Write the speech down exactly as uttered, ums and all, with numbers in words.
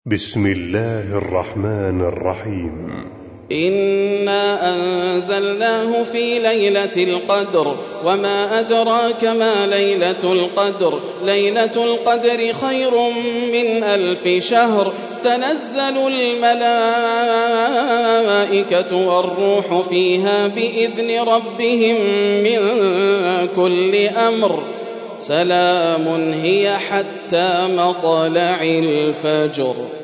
بسم الله الرحمن الرحيم. إنا أنزلناه في ليلة القدر وما أدراك ما ليلة القدر ليلة القدر خير من ألف شهر تنزل الملائكة والروح فيها بإذن ربهم من كل أمر سلام هي حتى مطلع الفجر.